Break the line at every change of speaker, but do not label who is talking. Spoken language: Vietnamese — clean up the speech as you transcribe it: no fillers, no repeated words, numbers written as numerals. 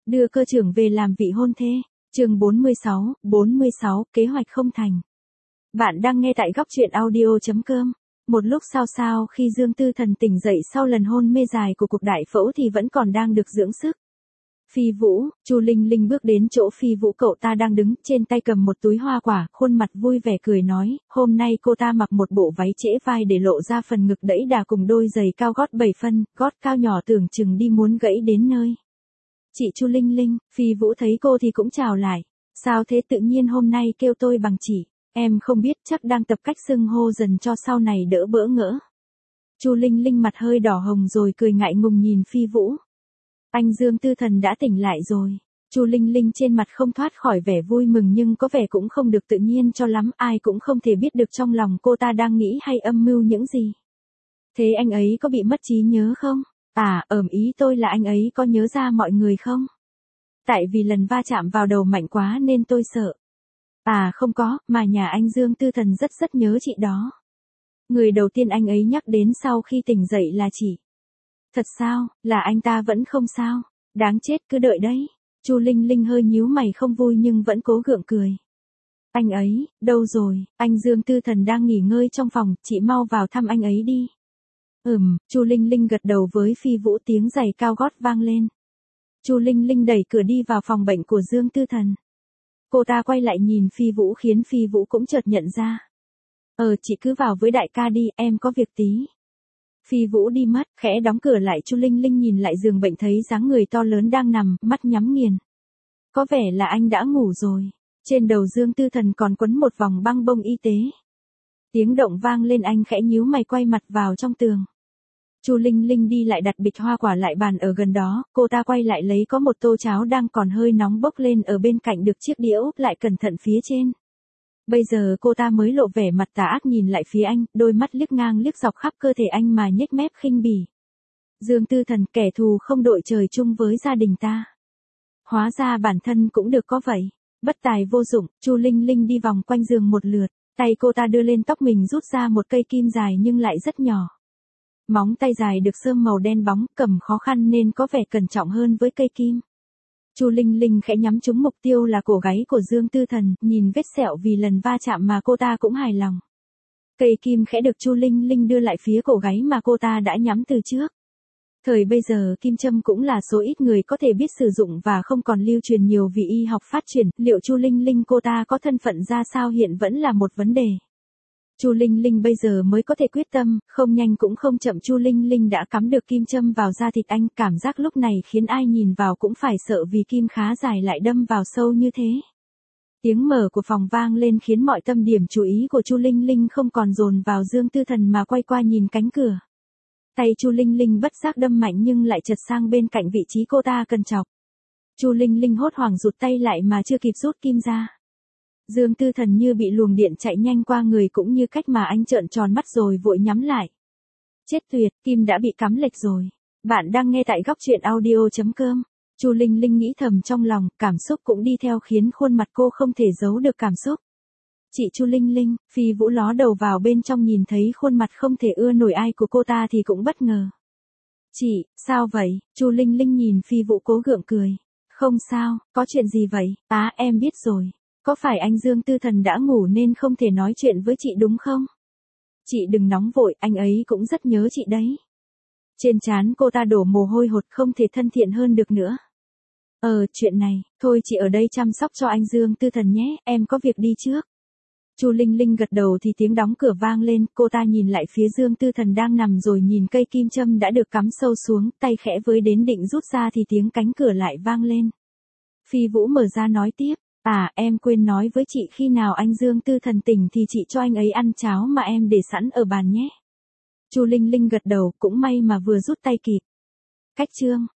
Đưa cơ trưởng về làm vị hôn thê. Chương 46, kế hoạch không thành. Bạn đang nghe tại góc truyện audio.com. Một lúc sau khi Dương Tư Thần tỉnh dậy sau lần hôn mê dài của cuộc đại phẫu thì vẫn còn đang được dưỡng sức. Phi Vũ, Chu Linh Linh bước đến chỗ Phi Vũ, cậu ta đang đứng, trên tay cầm một túi hoa quả, khuôn mặt vui vẻ cười nói, hôm nay cô ta mặc một bộ váy trễ vai để lộ ra phần ngực đẫy đà cùng đôi giày cao gót 7 phân, gót cao nhỏ tưởng chừng đi muốn gãy đến nơi. Chị Chu Linh Linh, Phi Vũ thấy cô thì cũng chào lại. Sao thế, tự nhiên hôm nay kêu tôi bằng chị? Em không biết, chắc đang tập cách xưng hô dần cho sau này đỡ bỡ ngỡ. Chu Linh Linh mặt hơi đỏ hồng rồi cười ngại ngùng nhìn Phi Vũ. Anh Dương Tư Thần đã tỉnh lại rồi. Chu Linh Linh trên mặt không thoát khỏi vẻ vui mừng nhưng có vẻ cũng không được tự nhiên cho lắm, ai cũng không thể biết được trong lòng cô ta đang nghĩ hay âm mưu những gì. Thế anh ấy có bị mất trí nhớ không? Ý tôi là anh ấy có nhớ ra mọi người không? Tại vì lần va chạm vào đầu mạnh quá nên tôi sợ. Không có, mà nhà anh Dương Tư Thần rất nhớ chị đó. Người đầu tiên anh ấy nhắc đến sau khi tỉnh dậy là chị. Thật sao, là anh ta vẫn không sao? Đáng chết, cứ đợi đấy. Chu Linh Linh hơi nhíu mày không vui nhưng vẫn cố gượng cười. Anh ấy, đâu rồi? Anh Dương Tư Thần đang nghỉ ngơi trong phòng, chị mau vào thăm anh ấy đi. Chu Linh Linh gật đầu với Phi Vũ, tiếng giày cao gót vang lên. Chu Linh Linh đẩy cửa đi vào phòng bệnh của Dương Tư Thần. Cô ta quay lại nhìn Phi Vũ khiến Phi Vũ cũng chợt nhận ra. Chị cứ vào với đại ca đi, em có việc tí. Phi Vũ đi mất, khẽ đóng cửa lại. Chu Linh Linh nhìn lại giường bệnh thấy dáng người to lớn đang nằm, mắt nhắm nghiền. Có vẻ là anh đã ngủ rồi. Trên đầu Dương Tư Thần còn quấn một vòng băng bông y tế. Tiếng động vang lên, anh khẽ nhíu mày quay mặt vào trong tường. Chu Linh Linh đi lại đặt bịch hoa quả lại bàn ở gần đó, cô ta quay lại lấy có một tô cháo đang còn hơi nóng bốc lên ở bên cạnh được chiếc đĩa úp lại cẩn thận phía trên. Bây giờ cô ta mới lộ vẻ mặt tà ác nhìn lại phía anh, đôi mắt liếc ngang liếc dọc khắp cơ thể anh mà nhếch mép khinh bỉ. Dương Tư Thần, kẻ thù không đội trời chung với gia đình ta. Hóa ra bản thân cũng được có vậy. Bất tài vô dụng, Chu Linh Linh đi vòng quanh giường một lượt, tay cô ta đưa lên tóc mình rút ra một cây kim dài nhưng lại rất nhỏ. Móng tay dài được sơn màu đen bóng, cầm khó khăn nên có vẻ cẩn trọng hơn với cây kim. Chu Linh Linh khẽ nhắm trúng mục tiêu là cổ gáy của Dương Tư Thần, nhìn vết sẹo vì lần va chạm mà cô ta cũng hài lòng. Cây kim khẽ được Chu Linh Linh đưa lại phía cổ gáy mà cô ta đã nhắm từ trước. Thời bây giờ kim châm cũng là số ít người có thể biết sử dụng và không còn lưu truyền nhiều vì y học phát triển, liệu Chu Linh Linh cô ta có thân phận ra sao hiện vẫn là một vấn đề. Chu Linh Linh bây giờ mới có thể quyết tâm, không nhanh cũng không chậm Chu Linh Linh đã cắm được kim châm vào da thịt anh, cảm giác lúc này khiến ai nhìn vào cũng phải sợ vì kim khá dài lại đâm vào sâu như thế. Tiếng mở của phòng vang lên khiến mọi tâm điểm chú ý của Chu Linh Linh không còn dồn vào Dương Tư Thần mà quay qua nhìn cánh cửa. Tay Chu Linh Linh bất giác đâm mạnh nhưng lại chật sang bên cạnh vị trí cô ta cần chọc. Chu Linh Linh hốt hoảng rụt tay lại mà chưa kịp rút kim ra. Dương Tư Thần như bị luồng điện chạy nhanh qua người cũng như cách mà anh trợn tròn mắt rồi vội nhắm lại. Chết tuyệt, kim đã bị cắm lệch rồi. Bạn đang nghe tại góc truyện audio.com. Chu Linh Linh nghĩ thầm trong lòng, cảm xúc cũng đi theo khiến khuôn mặt cô không thể giấu được cảm xúc. Chị Chu Linh Linh, Phi Vũ ló đầu vào bên trong nhìn thấy khuôn mặt không thể ưa nổi ai của cô ta thì cũng bất ngờ. Chị, sao vậy? Chu Linh Linh nhìn Phi Vũ cố gượng cười. Không sao, có chuyện gì vậy? Em biết rồi. Có phải anh Dương Tư Thần đã ngủ nên không thể nói chuyện với chị đúng không? Chị đừng nóng vội, anh ấy cũng rất nhớ chị đấy. Trên trán cô ta đổ mồ hôi hột, không thể thân thiện hơn được nữa. Chuyện này, thôi chị ở đây chăm sóc cho anh Dương Tư Thần nhé, em có việc đi trước. Chu Linh Linh gật đầu thì tiếng đóng cửa vang lên, cô ta nhìn lại phía Dương Tư Thần đang nằm rồi nhìn cây kim châm đã được cắm sâu xuống, tay khẽ với đến định rút ra thì tiếng cánh cửa lại vang lên. Phi Vũ mở ra nói tiếp. Em quên nói với chị khi nào anh Dương Tư Thần tỉnh thì chị cho anh ấy ăn cháo mà em để sẵn ở bàn nhé. Chu Linh Linh gật đầu, cũng may mà vừa rút tay kịp. Cách chương